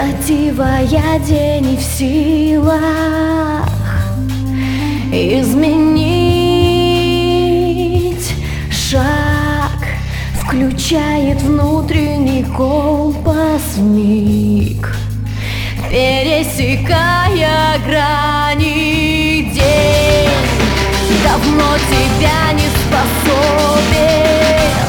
Строптивая день не в силах изменить шаг, включает внутренний компас вмиг, пересекая грани. День давно тебя не способен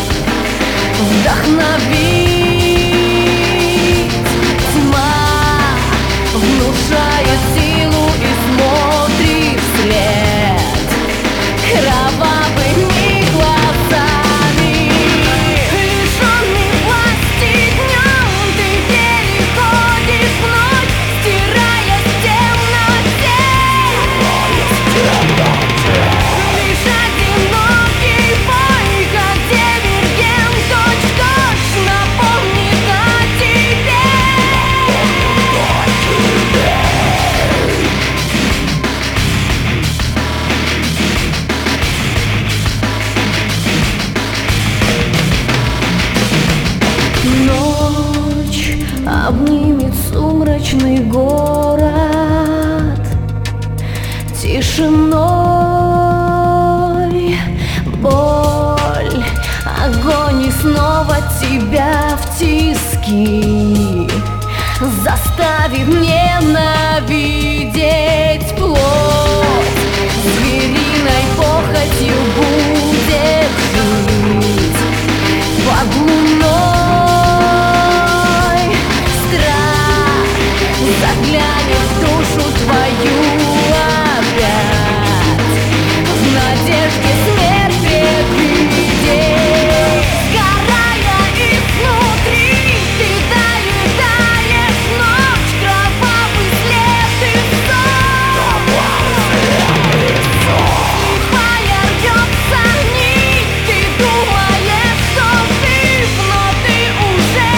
вдохновить. Тьма внушает силу и смотрит вслед кровавыми глазами. Лишённый власти днем ты переходишь в ночь, стирая в темноте. Лишь одинокий бой, как дивергент, точь-в-точь напомнит о тебе. Ночь обнимет сумрачный город тишиной. Боль, огонь и снова тебя в тиски заставит ненавидеть плоть. Звериной похотью будет жить под луной. Страх заглянет в душу твою опять, в надежде смерть предвидеть. Сгорая изнутри, ты доедаешь ночь, кровавый след и сон. Слепая рвется нить, ты думаешь, что жив, но ты уже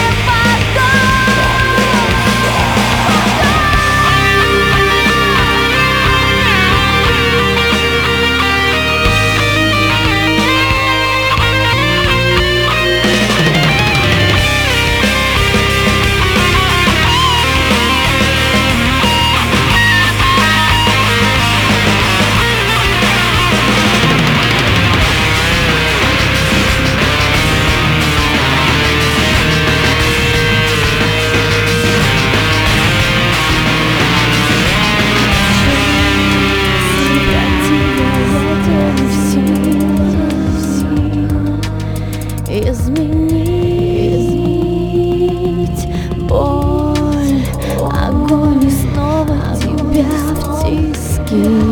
изменить боль, огонь и снова тебя в тиски.